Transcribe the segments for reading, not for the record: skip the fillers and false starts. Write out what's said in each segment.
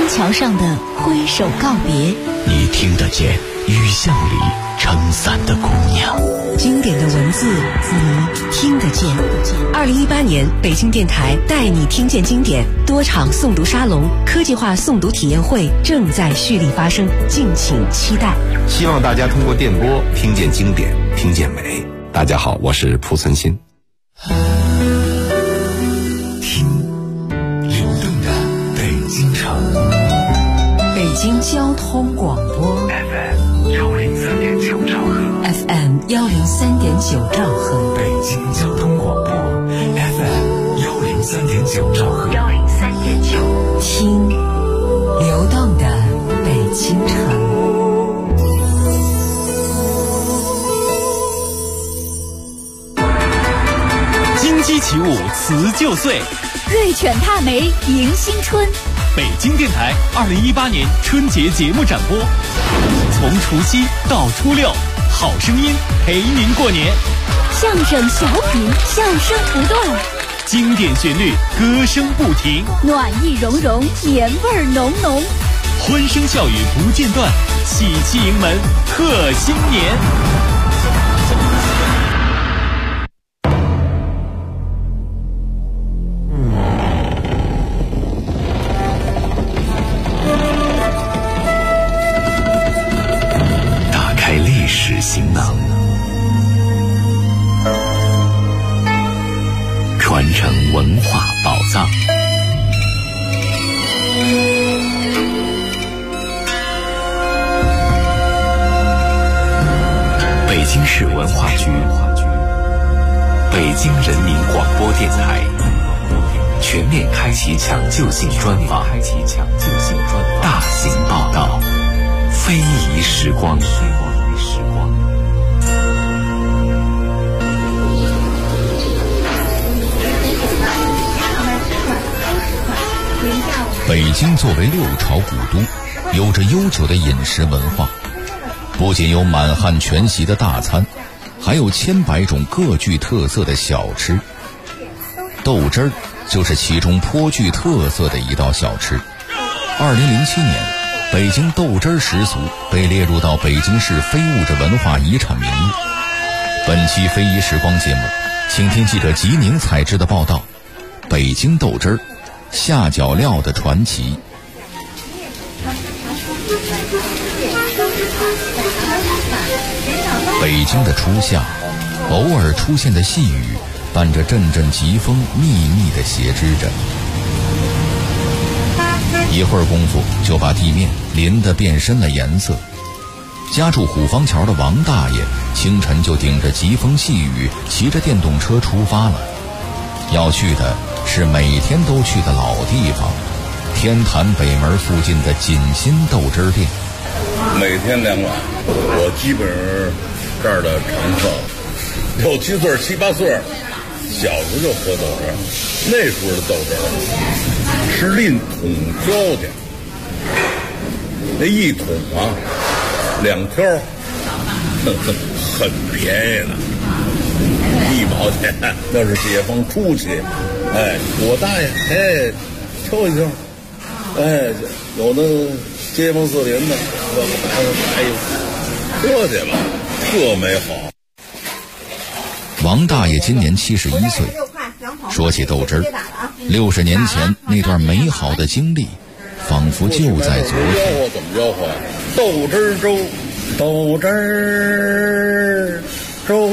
天桥上的挥手告别， 你听得见雨巷里撑伞的姑娘。 经典的文字，你听得见。 2018年，北京电台带你听见经典多场诵读沙龙、科技化诵读体验会正在蓄力发生，敬请期待。 希望大家通过电波听见经典，听见美。大家好，我是蒲存昕。 听流动的北京城， 北京交通广播 FM103.9兆赫 ，FM103.9兆赫， 北京交通广播 FM103.9兆赫 103.9，听流动的北京城。 金鸡起舞辞旧岁， 瑞犬踏梅迎新春。 北京电台2018年春节节目展播，从除夕到初六，好声音陪您过年。 相声小品，笑声不断， 经典旋律，歌声不停， 暖意融融，年味浓浓， 欢声笑语不间断，喜气迎门贺新年。 行囊，传承文化宝藏。北京市文化局、北京人民广播电台全面开启抢救性专访，大型报道，非遗时光。 北京作为六朝古都，有着悠久的饮食文化，不仅有满汉全席的大餐，还有千百种各具特色的小吃。豆汁儿就是其中颇具特色的一道小吃。2007年，北京豆汁儿食俗被列入到北京市非物质文化遗产名录。本期非遗时光节目，请听记者吉宁采制的报道：北京豆汁儿下脚料的传奇。北京的初夏，偶尔出现的细雨，伴着阵阵疾风，密密地斜织着。一会儿功夫，就把地面淋得变深了颜色。家住虎坊桥的王大爷，清晨就顶着疾风细雨，骑着电动车出发了。要去的是每天都去的老地方，天坛北门附近的锦心豆汁店。 每天2碗，我基本上这儿的常客，6、7岁、7、8岁，小时候就喝豆汁，那时候的豆汁是拎桶交去，那一桶啊2条，很便宜的。1毛钱，那是解放初期。我大爷，抽一抽，有的街坊四邻的，喝去吧，特美好。 王大爷今年71岁，说起豆汁儿，60年前那段美好的经历，仿佛就在昨天。 我怎么吆喝？豆汁儿粥，豆汁儿粥。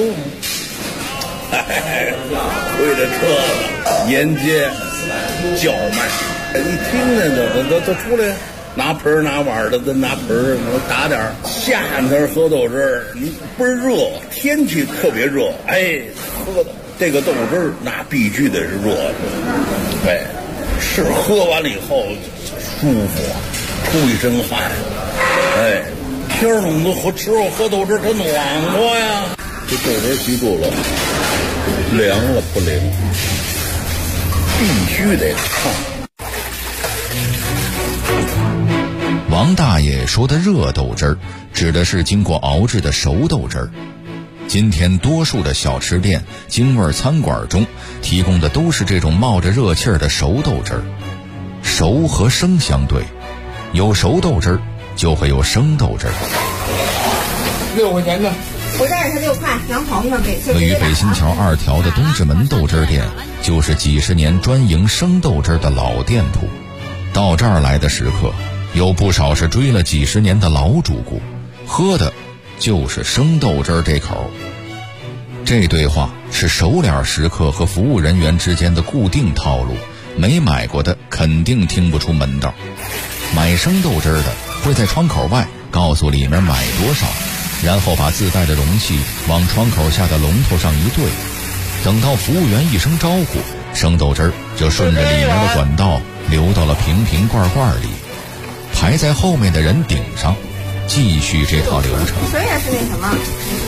推着车子沿街叫卖，一听见都出来，拿盆拿碗的，拿盆打点夏天喝豆汁儿，倍儿热，天气特别热，喝的这个豆汁儿那必须得是热的，喝完了以后舒服，出一身汗，天儿冷的喝豆汁儿它暖和呀。这豆汁儿记住了，凉了不灵，必须得烫。 王大爷说的热豆汁儿，指的是经过熬制的熟豆汁儿。今天多数的小吃店、京味餐馆中提供的都是这种冒着热气儿的熟豆汁儿。熟和生相对， 有熟豆汁儿，就会有生豆汁儿。 6块钱呢？ 我这儿是6块，两朋友给。 位于北新桥2条的东直门豆汁儿店，就是几十年专营生豆汁儿的老店铺。到这儿来的食客，有不少是追了几十年的老主顾，喝的就是生豆汁儿这口。这对话是熟脸食客和服务人员之间的固定套路，没买过的肯定听不出门道。买生豆汁儿的会在窗口外告诉里面买多少，然后把自带的容器往窗口下的龙头上一对，等到服务员一声招呼，生豆汁儿就顺着里面的管道流到了瓶瓶罐罐里，排在后面的人顶上，继续这套流程。 水也是那什么，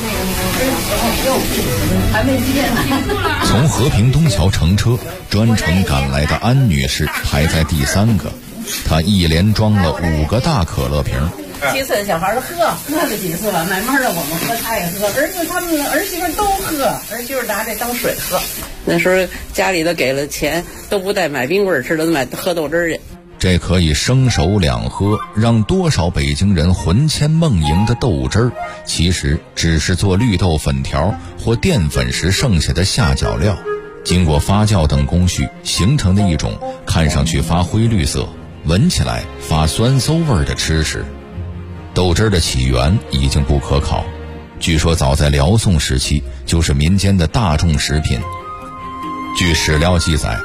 还没接呢。 从和平东桥乘车专程赶来的安女士排在第3个，她一连装了5个大可乐瓶。 几岁的小孩喝，那个几岁了，慢慢的我们喝，他也喝，他们儿媳妇都喝，儿媳妇拿这当水喝。那时候家里头给了钱，都不带买冰棍吃的，都买喝豆汁去。 这可以生熟两喝，让多少北京人魂牵梦萦的豆汁儿，其实只是做绿豆粉条或淀粉时剩下的下脚料，经过发酵等工序形成的一种看上去发灰绿色，闻起来发酸馊味的吃食。豆汁儿的起源已经不可考，据说早在辽宋时期就是民间的大众食品。据史料记载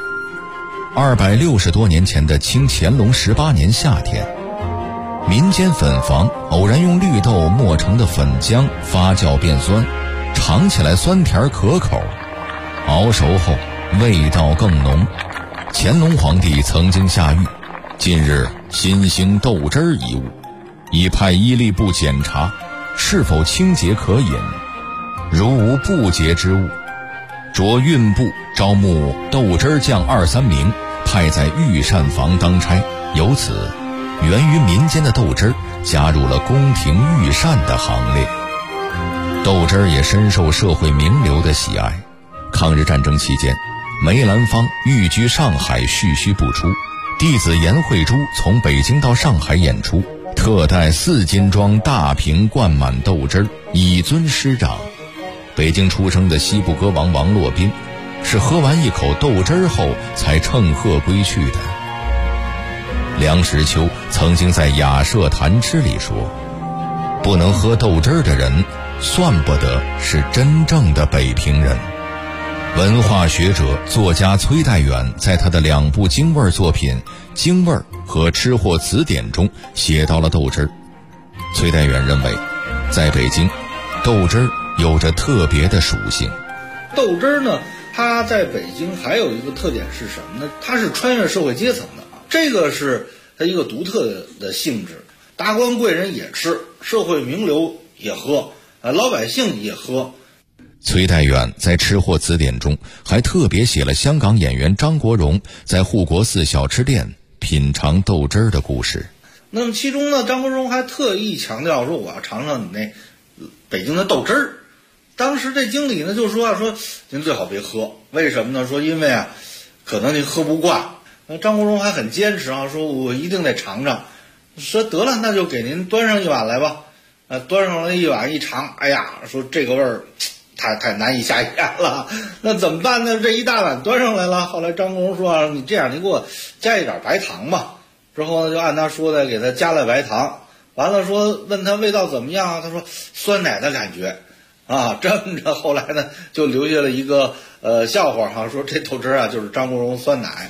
，260多年前的清乾隆18年夏天，民间粉房偶然用绿豆磨成的粉浆发酵变酸，尝起来酸甜可口，熬熟后味道更浓。乾隆皇帝曾经下谕，近日新兴豆汁儿一物，已派医吏部检查是否清洁可饮，如无不洁之物，着运部招募豆汁儿匠2、3名，派在御膳房当差。由此源于民间的豆汁儿加入了宫廷御膳的行列。豆汁儿也深受社会名流的喜爱。抗日战争期间，梅兰芳寓居上海蓄须不出，弟子严慧珠从北京到上海演出，特带4斤装大瓶灌满豆汁儿，以尊师长。北京出生的西部歌王王洛宾是喝完一口豆汁儿后才乘鹤归去的。梁实秋曾经在《雅舍谈吃》里说，不能喝豆汁儿的人算不得是真正的北平人。文化学者作家崔代远在他的2部京味作品《京味》和《吃货词典》中写到了豆汁儿。崔代远认为，在北京，豆汁儿有着特别的属性。 豆汁儿呢，它在北京还有一个特点是什么呢？它是穿越社会阶层的，这个是它一个独特的性质。达官贵人也吃，社会名流也喝，老百姓也喝。 崔代远在《吃货词典》中还特别写了香港演员张国荣在护国寺小吃店品尝豆汁儿的故事。 那么其中呢，张国荣还特意强调说，我要尝尝你那北京的豆汁儿。当时这经理呢就说您最好别喝，为什么呢？说因为可能您喝不惯。张国荣还很坚持说我一定得尝尝。说得了，那就给您端上一碗来吧。端上了一碗一尝，哎呀，说这个味儿太难以下咽了，那怎么办呢？这一大碗端上来了。后来张国荣说你这样，你给我加一点白糖吧。之后呢，就按他说的给他加了白糖。完了问他味道怎么样，他说酸奶的感觉这么着。后来呢，就留下了一个笑话说这豆汁儿就是张国荣酸奶。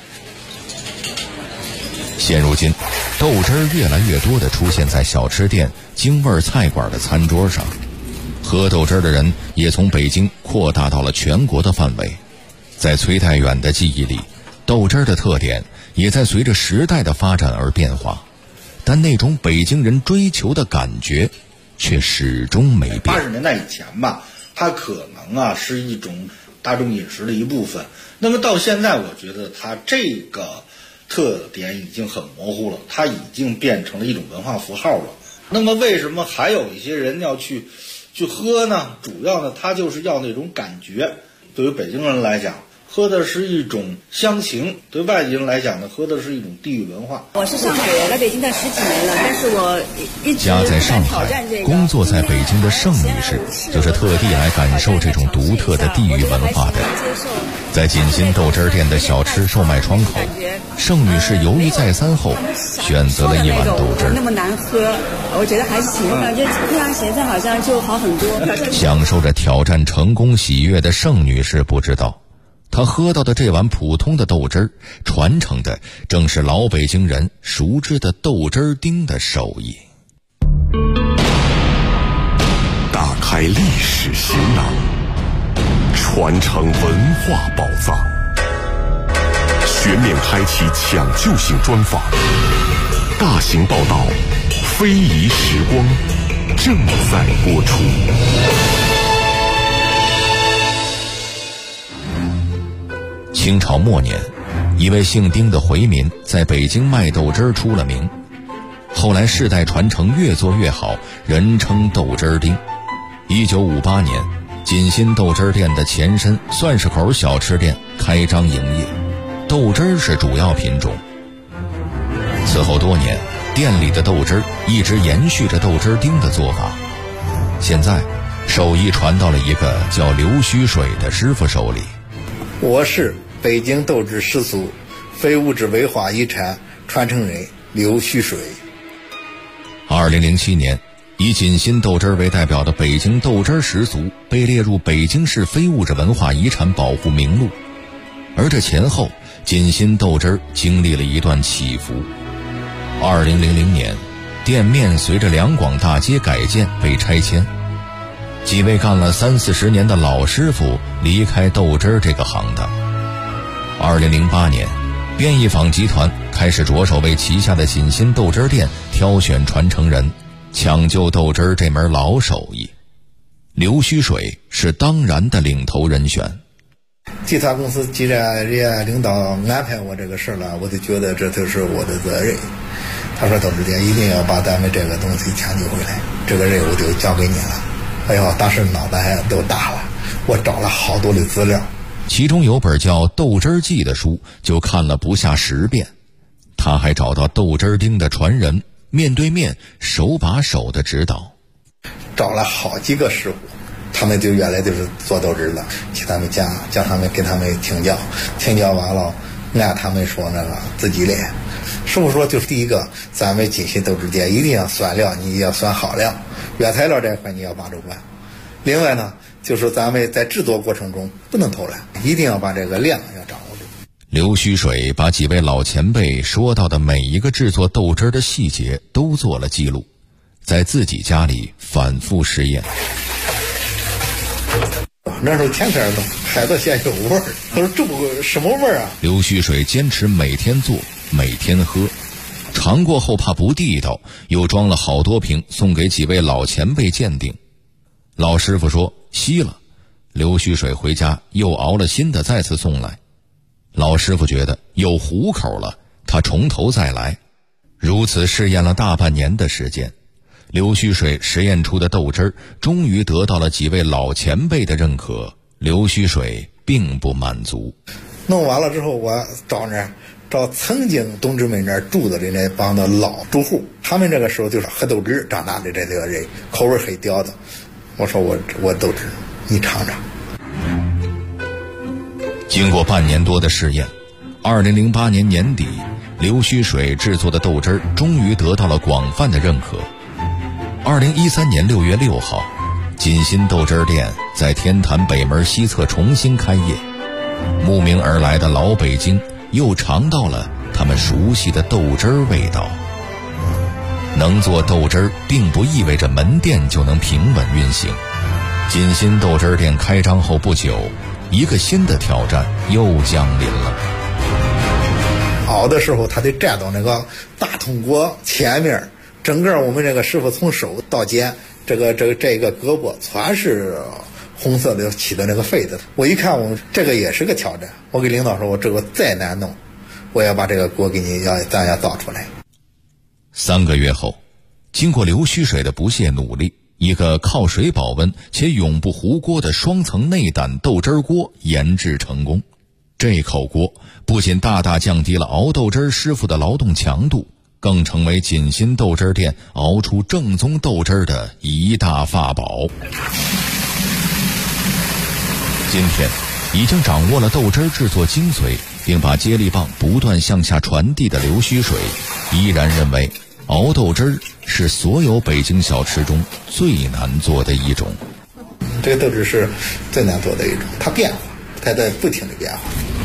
现如今，豆汁儿越来越多地出现在小吃店、京味菜馆的餐桌上。喝豆汁儿的人也从北京扩大到了全国的范围。在崔代远的记忆里，豆汁儿的特点也在随着时代的发展而变化，但那种北京人追求的感觉却始终没变。 80年代以前吧，它可能是一种大众饮食的一部分。那么到现在，我觉得它这个特点已经很模糊了，它已经变成了一种文化符号了。那么为什么还有一些人要去喝呢？主要呢，他就是要那种感觉。对于北京人来讲， 喝的是一种乡情，对外地人来讲呢，喝的是一种地域文化。 我是上海人，来北京的10几年了，但是我一直家在上海，工作在北京的盛女士，就是特地来感受这种独特的地域文化的。在锦心豆汁店的小吃售卖窗口，盛女士犹豫再三后，选择了一碗豆汁。 那么难喝，我觉得还行，我感觉配上咸菜好像就好很多。 享受着挑战成功喜悦的盛女士不知道，她喝到的这碗普通的豆汁儿，传承的正是老北京人熟知的豆汁丁的手艺。 打开历史行囊，传承文化宝藏，全面开启抢救性专访，大型报道，非遗时光正在播出。 清朝末年，一位姓丁的回民在北京卖豆汁儿出了名，后来世代传承越做越好，人称豆汁丁。1958年，锦心豆汁店的前身蒜市口小吃店开张营业，豆汁是主要品种。此后多年，店里的豆汁一直延续着豆汁丁的做法。现在，手艺传到了一个叫刘须水的师傅手里。 我是北京豆汁始祖非物质文化遗产传承人刘须水。 2007年，以锦心豆汁为代表的北京豆汁十足被列入北京市非物质文化遗产保护名录。而这前后，锦心豆汁经历了一段起伏。2000年，店面随着两广大街改建被拆迁，几位干了30-40年的老师傅离开豆汁这个行当。2008年，变异坊集团开始着手为旗下的锦心豆汁店挑选传承人，抢救豆汁这门老手艺。刘须水是当然的领头人选。 集团公司既然人家领导安排我这个事了，我就觉得这就是我的责任。他说豆汁店一定要把咱们这个东西抢救回来，这个任务就交给你了。哎呦，当时脑袋都大了，我找了好多的资料， 其中有本叫《豆汁记》的书，就看了不下10遍。他还找到豆汁丁的传人，面对面手把手的指导， 找了好几个师傅，他们就原来就是做豆汁的，去他们家叫他们给他们听教，听教完了按他们说那个自己练。师傅说，就是第一个，咱们锦心豆汁店一定要酸料，你要酸好料，原材料这块你要把住关。另外呢，就是咱们在制作过程中不能偷懒，一定要把这个量要掌握住。 刘须水把几位老前辈说到的每一个制作豆汁的细节都做了记录，在自己家里反复实验。 那时候天天弄，孩子嫌有味儿，他说这不什么味儿啊？ 刘须水坚持每天做，每天喝，尝过后怕不地道，又装了好多瓶送给几位老前辈鉴定。老师傅说稀了，刘须水回家又熬了新的再次送来。老师傅觉得有糊口了，他从头再来。如此试验了大半年的时间，刘须水实验出的豆汁终于得到了几位老前辈的认可。刘须水并不满足， 弄完了之后，我找曾经同志们那儿住的那帮的老住户，他们这个时候就是喝豆汁长大的这个人，口味很刁的。我说我豆汁，你尝尝。 经过半年多的试验，2008年年底，刘须水制作的豆汁终于得到了广泛的认可。2013年6月6号，锦心豆汁店在天坛北门西侧重新开业，慕名而来的老北京又尝到了他们熟悉的豆汁味道。能做豆汁并不意味着门店就能平稳运行。锦心豆汁店开张后不久，一个新的挑战又降临了。 熬的时候他得站到那个大铜锅前面，整个我们这个师傅从手到肩，这个胳膊全是红色的起的那个痱子。我一看，我这个也是个挑战。我给领导说，我这个再难弄，我要把这个锅给你咱要造出来。 3个月后，经过刘须水的不懈努力，一个靠水保温且永不糊锅的双层内胆豆汁锅研制成功。 这口锅不仅大大降低了熬豆汁儿师傅的劳动强度，更成为锦新豆汁儿店熬出正宗豆汁儿的一大法宝。今天已经掌握了豆汁儿制作精髓，并把接力棒不断向下传递的刘须水，依然认为熬豆汁儿是所有北京小吃中最难做的一种。 这个豆汁是最难做的一种，它变化，它在不停的变化。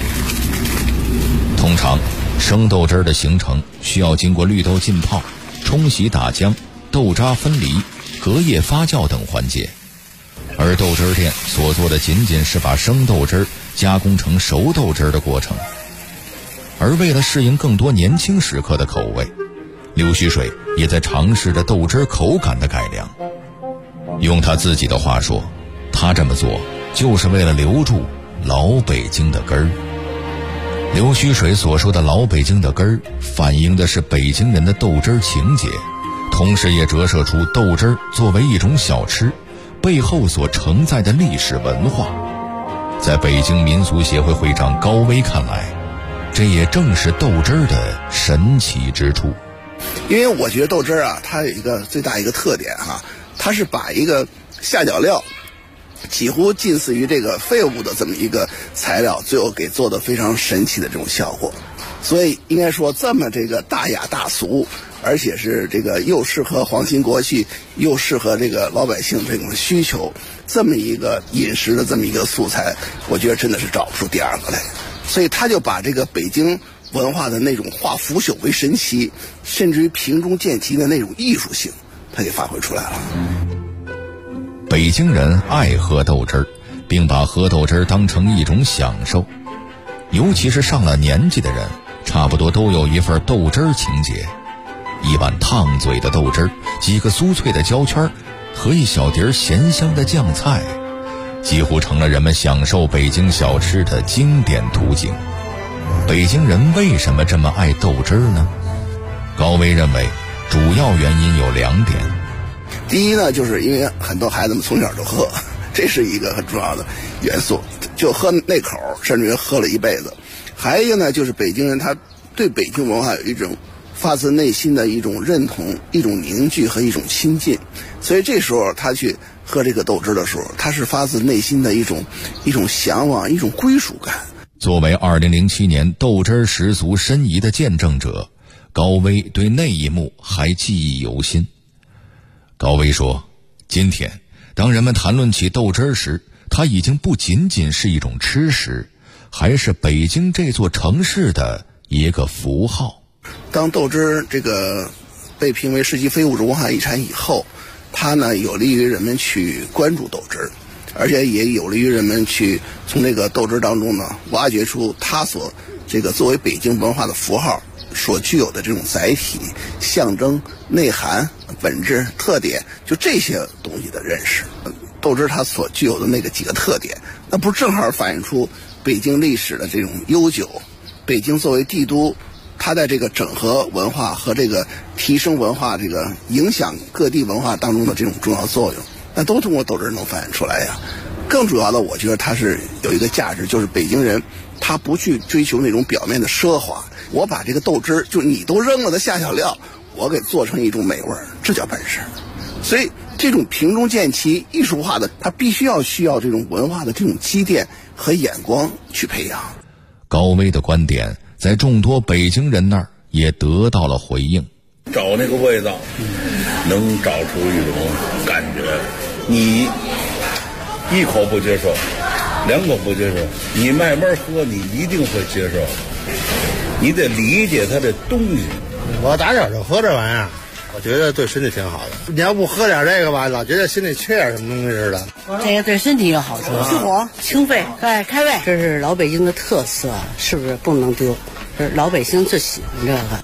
通常生豆汁儿的形成需要经过绿豆浸泡、冲洗打浆、豆渣分离、隔夜发酵等环节，而豆汁儿店所做的仅仅是把生豆汁儿加工成熟豆汁儿的过程。而为了适应更多年轻食客的口味，刘须水也在尝试着豆汁儿口感的改良。用他自己的话说，他这么做就是为了留住老北京的根儿。刘须水所说的老北京的根儿，反映的是北京人的豆汁儿情结，同时也折射出豆汁儿作为一种小吃背后所承载的历史文化。在北京民俗协会会长高威看来，这也正是豆汁儿的神奇之处。 因为我觉得豆汁儿啊，它有一个最大一个特点哈，它是把一个下脚料几乎近似于这个废物的这么一个材料，最后给做的非常神奇的这种效果。所以应该说这么这个大雅大俗，而且是这个又适合皇亲国戚，又适合这个老百姓这种需求，这么一个饮食的这么一个素材，我觉得真的是找不出第二个来。所以他就把这个北京文化的那种化腐朽为神奇，甚至于平中见奇的那种艺术性，他给发挥出来了。 北京人爱喝豆汁儿，并把喝豆汁儿当成一种享受，尤其是上了年纪的人，差不多都有一份豆汁儿情节。一碗烫嘴的豆汁儿，几个酥脆的焦圈和一小碟咸香的酱菜，几乎成了人们享受北京小吃的经典途径。北京人为什么这么爱豆汁儿呢？高威认为主要原因有2点。 第一呢，就是因为很多孩子们从小就喝，这是一个很重要的元素，就喝那口，甚至于喝了一辈子。还有一个呢，就是北京人他对北京文化有一种发自内心的一种认同、一种凝聚和一种亲近，所以这时候他去喝这个豆汁的时候，他是发自内心的一种向往、一种归属感。 作为2007年豆汁十足申遗的见证者，高威对那一幕还记忆犹新。高威说，今天当人们谈论起豆汁时，它已经不仅仅是一种吃食，还是北京这座城市的一个符号。 当豆汁这个被评为世界非物质文化遗产以后，它呢有利于人们去关注豆汁，而且也有利于人们去从这个豆汁当中呢挖掘出它所这个作为北京文化的符号所具有的这种载体、象征、内涵、本质、特点，就这些东西的认识。豆汁它所具有的那个几个特点，那不正好反映出北京历史的这种悠久，北京作为帝都，它在这个整合文化和这个提升文化、这个影响各地文化当中的这种重要作用，那都通过豆汁能反映出来呀。更主要的，我觉得它是有一个价值，就是北京人他不去追求那种表面的奢华，我把这个豆汁就你都扔了的下脚料，我给做成一种美味，这叫本事。所以这种平中见奇、艺术化的，它必须需要这种文化的这种积淀和眼光去培养。 高威的观点在众多北京人那儿也得到了回应。 找那个味道，能找出一种感觉，你一口不接受，2口不接受，你慢慢喝，你一定会接受。你得理解它的东西。 我打小就喝这玩意儿，我觉得对身体挺好的。你要不喝点这个吧，老觉得心里缺点什么东西似的。 这个对身体有好处，去火、清肺、开胃，这是老北京的特色，是不是不能丢？这老百姓最喜欢这个。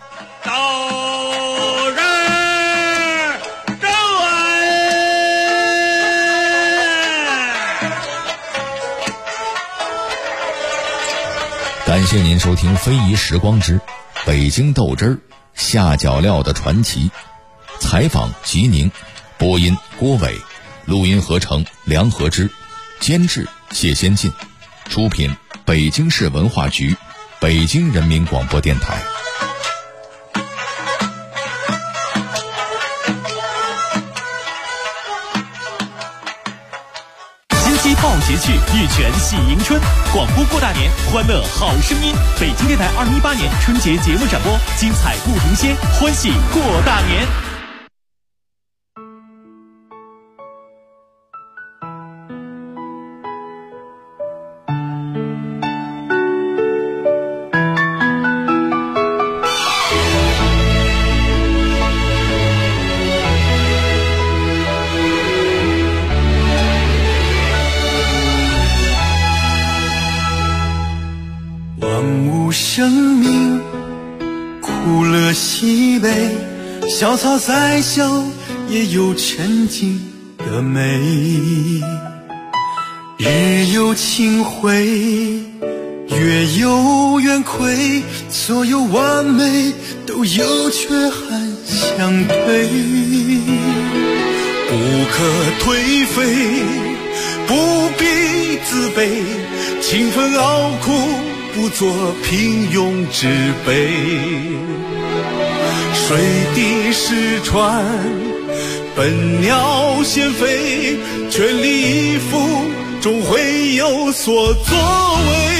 感谢您收听《非遗时光之北京豆汁儿下脚料的传奇》，采访吉宁，播音郭伟，录音合成梁和之，监制谢先进， 出品北京市文化局、北京人民广播电台。 新期报捷趣，玉泉喜迎春，广播过大年，欢乐好声音。北京电台2018年春节节目展播，精彩不停歇，欢喜过大年。 生命苦乐喜悲，小草再小也有沉静的美。日有清辉，月有圆亏，所有完美都有缺憾相对。不可颓废，不必自卑，勤奋劳苦不做平庸之辈，水滴石穿，笨鸟先飞，全力以赴，终会有所作为。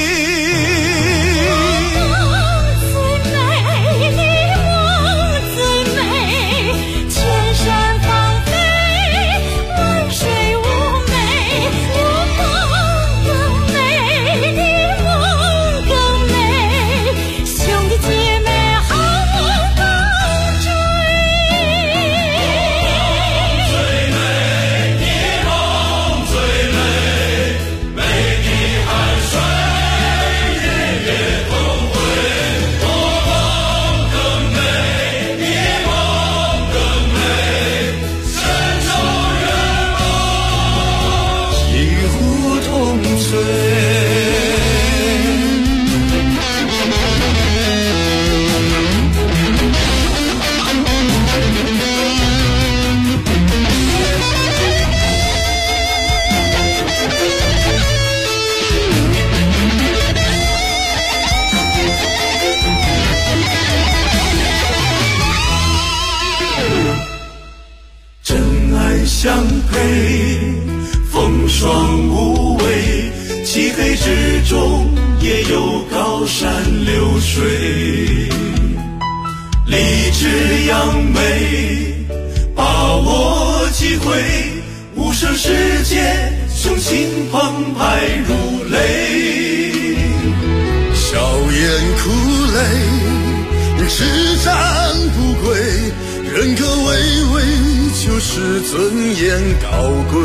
相配，风霜无畏，漆黑之中也有高山流水。立志扬眉，把握机会，无声世界，雄心澎湃如雷。笑颜苦泪，只战不归，人格巍巍，就是尊严高贵。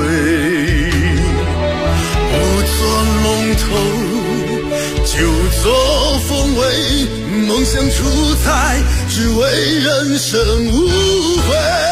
不做龙头，就做凤尾，梦想出彩，只为人生无悔。